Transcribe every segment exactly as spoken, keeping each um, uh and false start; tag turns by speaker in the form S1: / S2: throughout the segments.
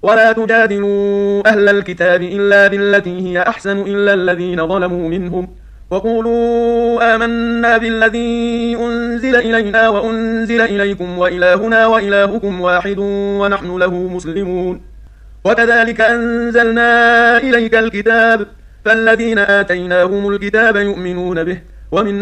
S1: ولا تجادلوا أهل الكتاب إلا بالتي هي أحسن إلا الذين ظلموا منهم وقولوا آمنا بالذي أنزل إلينا وأنزل إليكم وإلهنا وإلهكم واحد ونحن له مسلمون. وكذلك أنزلنا إليك الكتاب فالذين آتيناهم الكتاب يؤمنون به ومن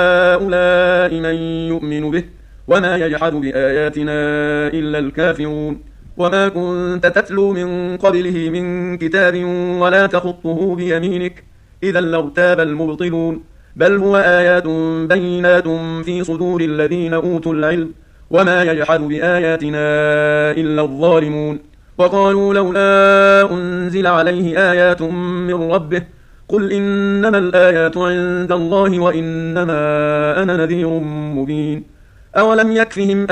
S1: هؤلاء من يؤمن به وما يجحد بآياتنا إلا الكافرون. وما كنت تتلو من قبله من كتاب ولا تخطه بيمينك إذا لارتاب المبطلون بل هو آيات بينات في صدور الذين أوتوا العلم وما يجحد بآياتنا إلا الظالمون. وقالوا لولا أنزل عليه آيات من ربه قل إنما الآيات عند الله وإنما أنا نذير مبين. أولم يكفهم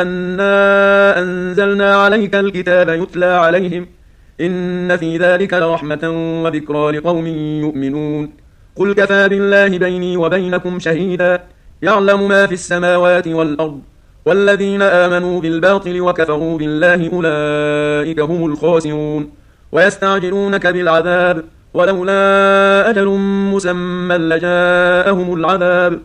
S1: أنا أنزلنا عليك الكتاب يتلى عليهم إن في ذلك لرحمة وذكرى لقوم يؤمنون. قل كفى بالله بيني وبينكم شهيدا يعلم ما في السماوات والأرض والذين آمنوا بالباطل وكفروا بالله أولئك هم الخاسرون. ويستعجلونك بالعذاب ولولا أجل مسمى لجاءهم العذاب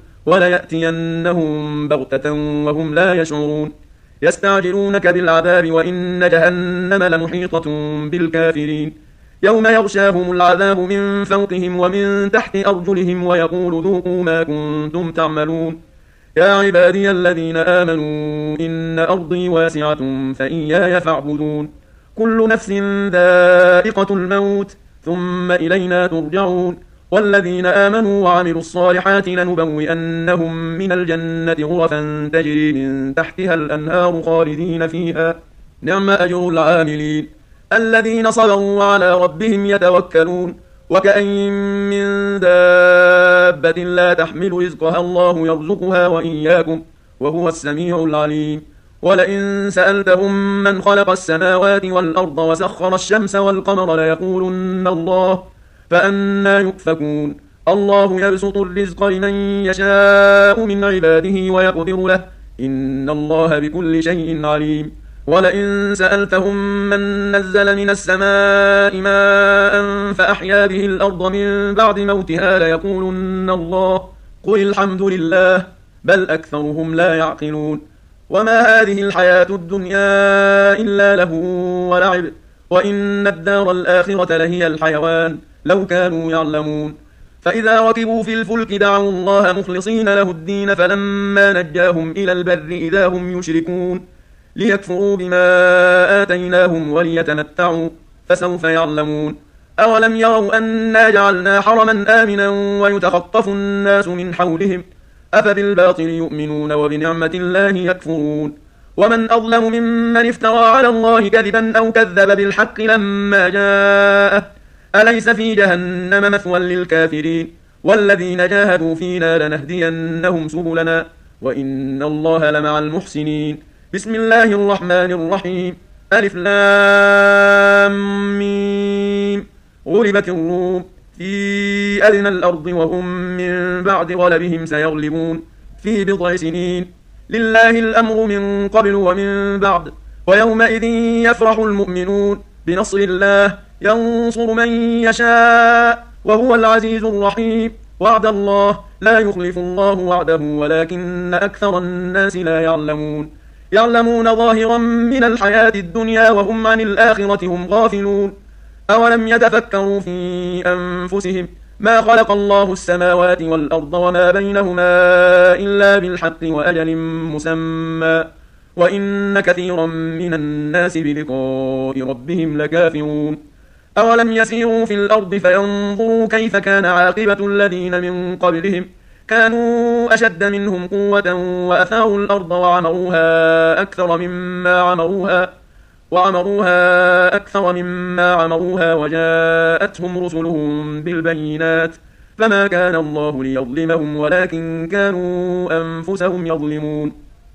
S1: وليأتينهم بغتة وهم لا يشعرون. يستعجلونك بالعذاب وإن جهنم لمحيطة بالكافرين يوم يغشاهم العذاب من فوقهم ومن تحت أرجلهم ويقول ذوقوا ما كنتم تعملون. يا عبادي الذين آمنوا إن أرضي واسعة فإياي فاعبدون. كل نفس ذائقة الموت ثم إلينا ترجعون. والذين آمنوا وعملوا الصالحات لنبوئنهم من الجنة غرفا تجري من تحتها الأنهار خالدين فيها نعم أجر العاملين الذين صبروا وعلى ربهم يتوكلون. وكأين من دابة لا تحمل رزقها الله يرزقها وإياكم وهو السميع العليم. ولئن سألتهم من خلق السماوات والأرض وسخر الشمس والقمر ليقولن الله فأنى يؤفكون. الله يبسط الرزق لمن يشاء من عباده ويقدر له إن الله بكل شيء عليم. ولئن سألتهم من نزل من السماء ماء فأحيا به الأرض من بعد موتها ليقولن الله قل الحمد لله بل أكثرهم لا يعقلون. وما هذه الحياة الدنيا إلا له ولعب وإن الدار الآخرة لهي الحيوان لو كانوا يعلمون. فإذا ركبوا في الفلك دعوا الله مخلصين له الدين فلما نجاهم إلى البر إذا هم يشركون ليكفروا بما آتيناهم وليتمتعوا فسوف يعلمون. أولم يروا أنا جعلنا حرما آمنا ويتخطف الناس من حولهم أفبالباطل يؤمنون وبنعمة الله يكفرون. ومن أظلم ممن افترى على الله كذبا أو كذب بالحق لما جاءه أليس في جهنم مثوى للكافرين والذين جاهدوا فينا لنهدينهم سبلنا وإن الله لمع المحسنين. بسم الله الرحمن الرحيم ألف لام ميم غلبت الروم في أدنى الأرض وهم من بعد غلبهم سيغلبون في بضع سنين لله الأمر من قبل ومن بعد ويومئذ يفرح المؤمنون بنصر الله ينصر من يشاء وهو العزيز الرحيم. وعد الله لا يخلف الله وعده ولكن أكثر الناس لا يعلمون. يعلمون ظاهرا من الحياة الدنيا وهم عن الآخرة هم غافلون. أولم يتفكروا في أنفسهم ما خلق الله السماوات والأرض وما بينهما إلا بالحق وأجل مسمى وإن كثيرا من الناس بلقاء ربهم لكافرون. أولم يسيروا في الأرض فينظروا كيف كان عاقبة الذين من قبلهم كانوا أشد منهم قوة وأثاروا الأرض وعمروها أكثر مما عمروها وعمروها أكثر مما عمروها وجاءتهم رسلهم بالبينات فما كان الله ليظلمهم ولكن كانوا أنفسهم يظلمون.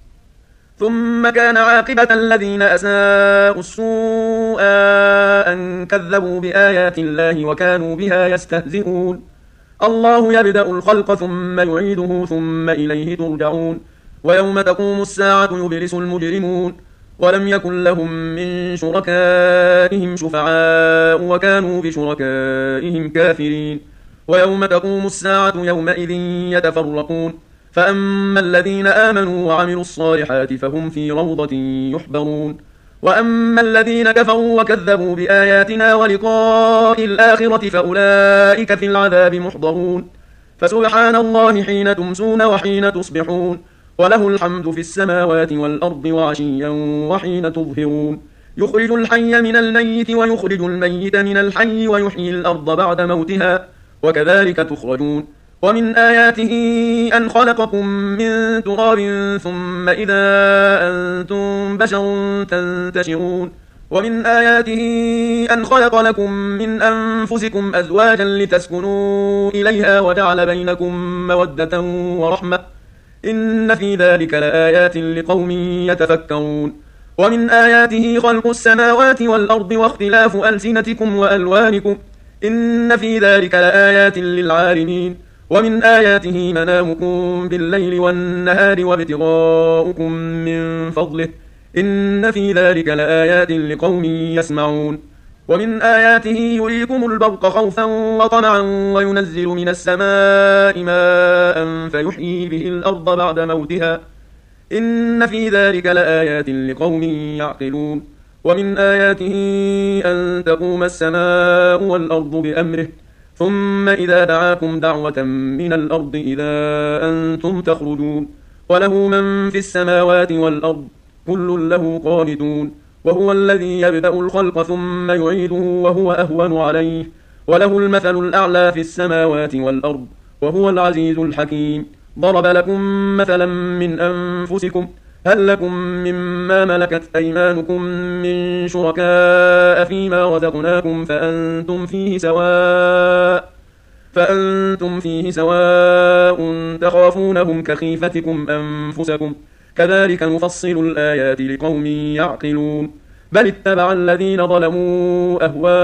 S1: ثم كان عاقبة الذين أساءوا السوء أن كذبوا بآيات الله وكانوا بها يستهزئون. الله يبدأ الخلق ثم يعيده ثم إليه ترجعون. ويوم تقوم الساعة يبلس المجرمون ولم يكن لهم من شركائهم شفعاء وكانوا بشركائهم كافرين ويوم تقوم الساعة يومئذ يتفرقون فأما الذين آمنوا وعملوا الصالحات فهم في روضة يحبرون وأما الذين كفروا وكذبوا بآياتنا ولقاء الآخرة فأولئك في العذاب محضرون فسبحان الله حين تمسون وحين تصبحون وله الحمد في السماوات والأرض وعشيا وحين تظهرون يخرج الحي من الميت ويخرج الميت من الحي ويحيي الأرض بعد موتها وكذلك تخرجون ومن آياته أن خلقكم من تراب ثم إذا أنتم بشر تنتشرون ومن آياته أن خلق لكم من أنفسكم أزواجا لتسكنوا إليها وجعل بينكم مودة ورحمة إن في ذلك لآيات لقوم يتفكرون ومن آياته خلق السماوات والأرض واختلاف ألسنتكم وألوانكم إن في ذلك لآيات للعالمين ومن آياته منامكم بالليل والنهار وابتغاؤكم من فضله إن في ذلك لآيات لقوم يسمعون ومن آياته يريكم البرق خوفا وطمعا وينزل من السماء ماء فيحيي به الأرض بعد موتها إن في ذلك لآيات لقوم يعقلون ومن آياته أن تقوم السماء والأرض بأمره ثم إذا دعاكم دعوة من الأرض إذا أنتم تخرجون وله من في السماوات والأرض كل له قانتون وهو الذي يبدأ الخلق ثم يعيده وهو أهون عليه وله المثل الأعلى في السماوات والأرض وهو العزيز الحكيم ضرب لكم مثلا من أنفسكم هل لكم مما ملكت أيمانكم من شركاء فيما رزقناكم فأنتم فيه سواء فأنتم فيه سواء تخافونهم كخيفتكم أنفسكم كذلك نفصل الآيات لقوم يعقلون بل اتبع الذين ظلموا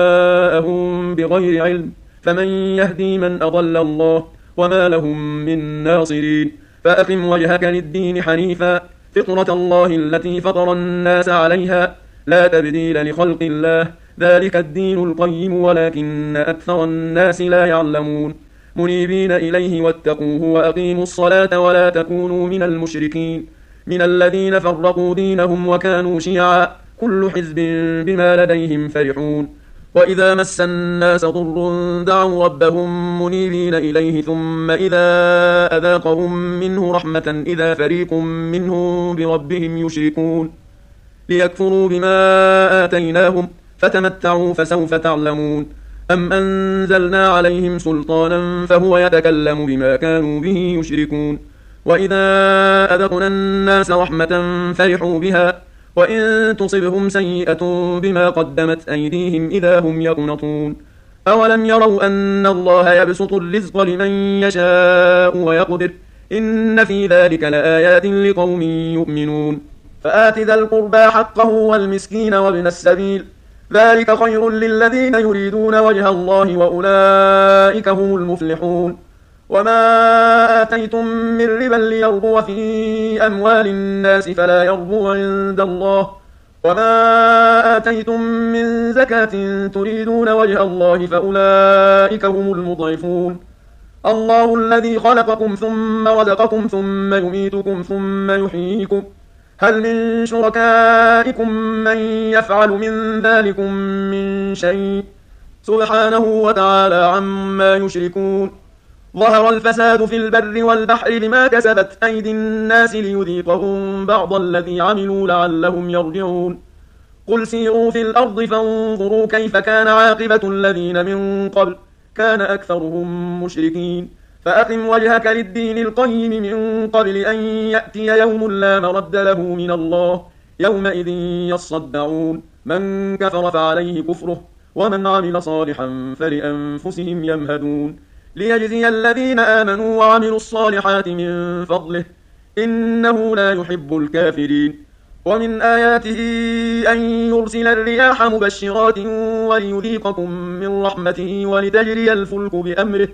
S1: أهواءهم بغير علم فمن يهدي من أضل الله وما لهم من ناصرين فأقم وجهك للدين حنيفا فطرة الله التي فطر الناس عليها لا تبديل لخلق الله ذلك الدين القيم ولكن أكثر الناس لا يعلمون منيبين إليه واتقوه وأقيموا الصلاة ولا تكونوا من المشركين من الذين فرقوا دينهم وكانوا شيعا كل حزب بما لديهم فرحون وإذا مس الناس ضر دعوا ربهم منيبين إليه ثم إذا أذاقهم منه رحمة إذا فريق منهم بربهم يشركون ليكفروا بما آتيناهم فتمتعوا فسوف تعلمون أم أنزلنا عليهم سلطانا فهو يتكلم بما كانوا به يشركون وإذا أذقنا الناس رحمة فرحوا بها وإن تصبهم سيئة بما قدمت أيديهم إذا هم يقنطون أولم يروا أن الله يبسط الرزق لمن يشاء ويقدر إن في ذلك لآيات لقوم يؤمنون فآت ذا القربى حقه والمسكين وابن السبيل ذلك خير للذين يريدون وجه الله وأولئك هم المفلحون وما آتيتم من ربا ليربو في أموال الناس فلا يربو عند الله وما آتيتم من زكاة تريدون وجه الله فأولئك هم المضعفون الله الذي خلقكم ثم رزقكم ثم يميتكم ثم يحييكم هل من شركائكم من يفعل من ذلكم من شيء سبحانه وتعالى عما يشركون ظهر الفساد في البر والبحر بما كسبت أيدي الناس ليذيقهم بعض الذي عملوا لعلهم يرجعون قل سيروا في الأرض فانظروا كيف كان عاقبة الذين من قبل كان أكثرهم مشركين فأقم وجهك للدين القيم من قبل أن يأتي يوم لا مرد له من الله يومئذ يصدعون من كفر فعليه كفره ومن عمل صالحا فلأنفسهم يمهدون ليجزي الذين آمنوا وعملوا الصالحات من فضله إنه لا يحب الكافرين ومن آياته أن يرسل الرياح مبشرات وليذيقكم من رحمته ولتجري الفلك بأمره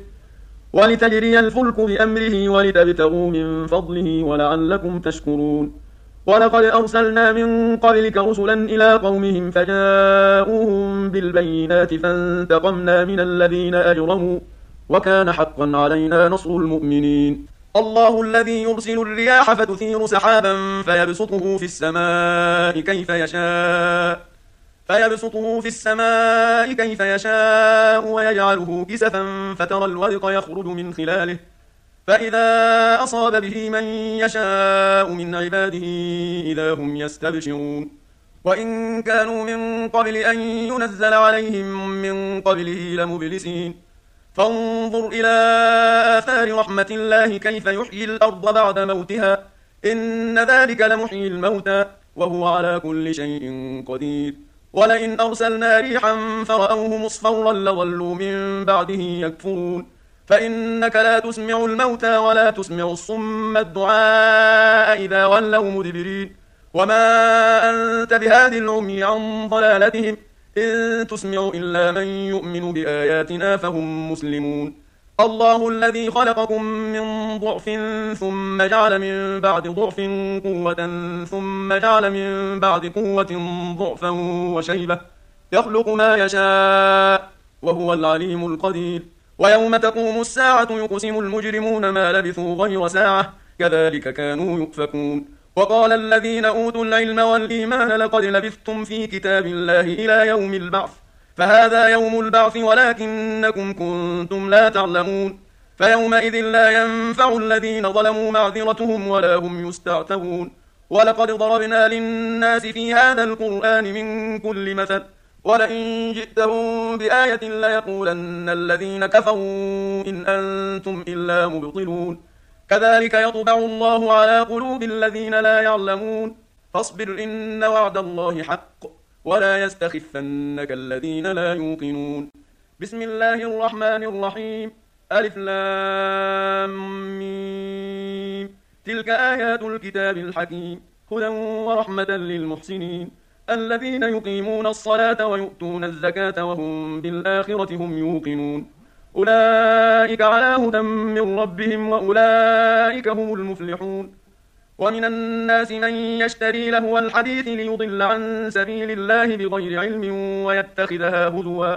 S1: ولتجري الفلك بأمره ولتبتغوا من فضله ولعلكم تشكرون ولقد أرسلنا من قبلك رسلا إلى قومهم فجاءوهم بالبينات فانتقمنا من الذين أجرموا وكان حقا علينا نصر المؤمنين. الله الذي يرسل الرياح فتثير سحابا فيبسطه في السماء كيف يشاء فيبسطه في السماء كيف يشاء ويجعله كسفا فترى الودق يخرج من خلاله فإذا أصاب به من يشاء من عباده إذا هم يستبشرون. وإن كانوا من قبل أن ينزل عليهم من قبله لمبلسين. فانظر إلى آثار رحمة الله كيف يحيي الأرض بعد موتها إن ذلك لمحيي الموتى وهو على كل شيء قدير. ولئن أرسلنا ريحا فرأوه مصفرا لظلوا من بعده يكفرون. فإنك لا تسمع الموتى ولا تسمع الصم الدعاء إذا ولوا مدبرين. وما أنت بهادي العمي عن ضلالتهم إن تسمع إلا من يؤمن بآياتنا فهم مسلمون. الله الذي خلقكم من ضعف ثم جعل من بعد ضعف قوة ثم جعل من بعد قوة ضعفا وشيبة يخلق ما يشاء وهو العليم القدير. ويوم تقوم الساعة يقسم المجرمون ما لبثوا غير ساعة كذلك كانوا يؤفكون. وقال الذين أوتوا العلم والإيمان لقد لبثتم في كتاب الله إلى يوم البعث فهذا يوم البعث ولكنكم كنتم لا تعلمون. فيومئذ لا ينفع الذين ظلموا معذرتهم ولا هم يستعتبون. ولقد ضربنا للناس في هذا القرآن من كل مثل ولئن جئتهم بآية ليقولن الذين كفروا إن أنتم إلا مبطلون. كذلك يطبع الله على قلوب الذين لا يعلمون. فاصبر إن وعد الله حق ولا يستخفنك الذين لا يوقنون. بسم الله الرحمن الرحيم. ألف لام ميم. تلك آيات الكتاب الحكيم هدى ورحمة للمحسنين الذين يقيمون الصلاة ويؤتون الزكاة وهم بالآخرة هم يوقنون. أولئك على هدى من ربهم وأولئك هم المفلحون. ومن الناس من يشتري لهو الحديث ليضل عن سبيل الله بغير علم ويتخذها هزوا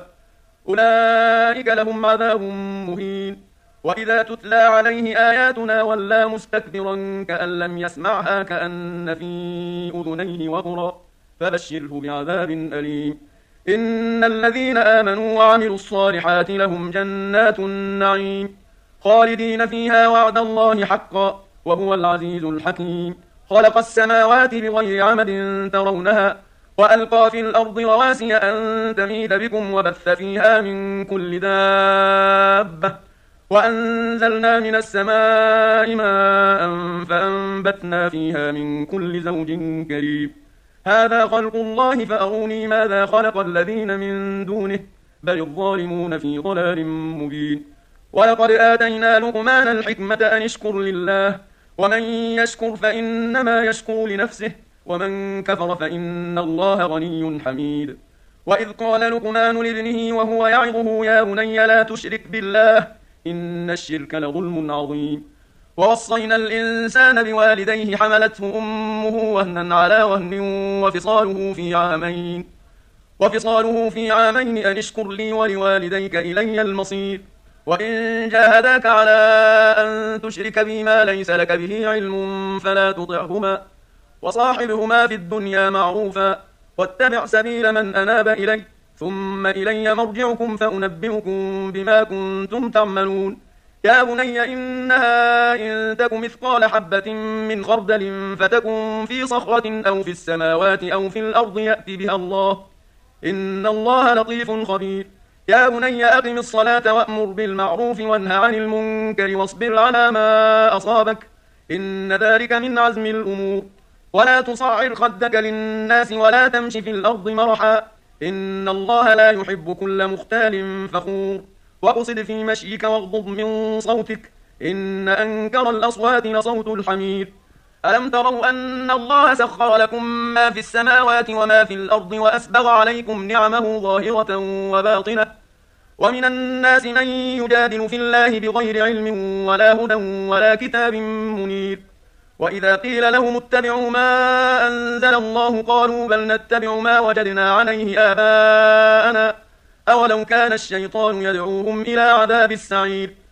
S1: أولئك لهم عذاب مهين. وإذا تتلى عليه آياتنا ولى مستكبرا كأن لم يسمعها كأن في أذنيه وقرا فبشره بعذاب أليم. إن الذين آمنوا وعملوا الصالحات لهم جنات النعيم خالدين فيها وعد الله حقا وهو العزيز الحكيم. خلق السماوات بغير عمد ترونها وألقى في الأرض رواسي أن تميد بكم وبث فيها من كل دابة وأنزلنا من السماء ماء فأنبتنا فيها من كل زوج كريم. هذا خلق الله فأروني ماذا خلق الذين من دونه بل الظالمون في ضلال مبين. ولقد آتينا لقمان الحكمة أن اشكر لله ومن يشكر فإنما يشكر لنفسه ومن كفر فإن الله غني حميد. وإذ قال لقمان لابنه وهو يعظه يا بني لا تشرك بالله إن الشرك لظلم عظيم. ووصينا الإنسان بوالديه حملته أمه وهنا على وهن وفصاله في عامين وفصاله في عامين أن اشكر لي ولوالديك إلي المصير. وإن جاهداك على أن تشرك بي ما ليس لك به علم فلا تطعهما وصاحبهما في الدنيا معروفا واتبع سبيل من أناب إلي ثم إلي مرجعكم فأنبئكم بما كنتم تعملون. يا بني إنها إن تك مثقال حبة من خردل فتكن في صخرة أو في السماوات أو في الأرض يأت بها الله إن الله لطيف خبير. يا بني أقم الصلاة وأمر بالمعروف وانه عن المنكر واصبر على ما أصابك إن ذلك من عزم الأمور. ولا تصعر خدك للناس ولا تمش في الأرض مرحا إن الله لا يحب كل مختال فخور. واقصد في مشيك واغضض من صوتك إن أنكر الأصوات لصوت الحمير. ألم تروا أن الله سخر لكم ما في السماوات وما في الأرض وأسبغ عليكم نعمه ظاهرة وباطنة ومن الناس من يجادل في الله بغير علم ولا هدى ولا كتاب منير. وإذا قيل لهم اتبعوا ما أنزل الله قالوا بل نتبع ما وجدنا عليه آباءنا أولو كان الشيطان يدعوهم إلى عذاب السعير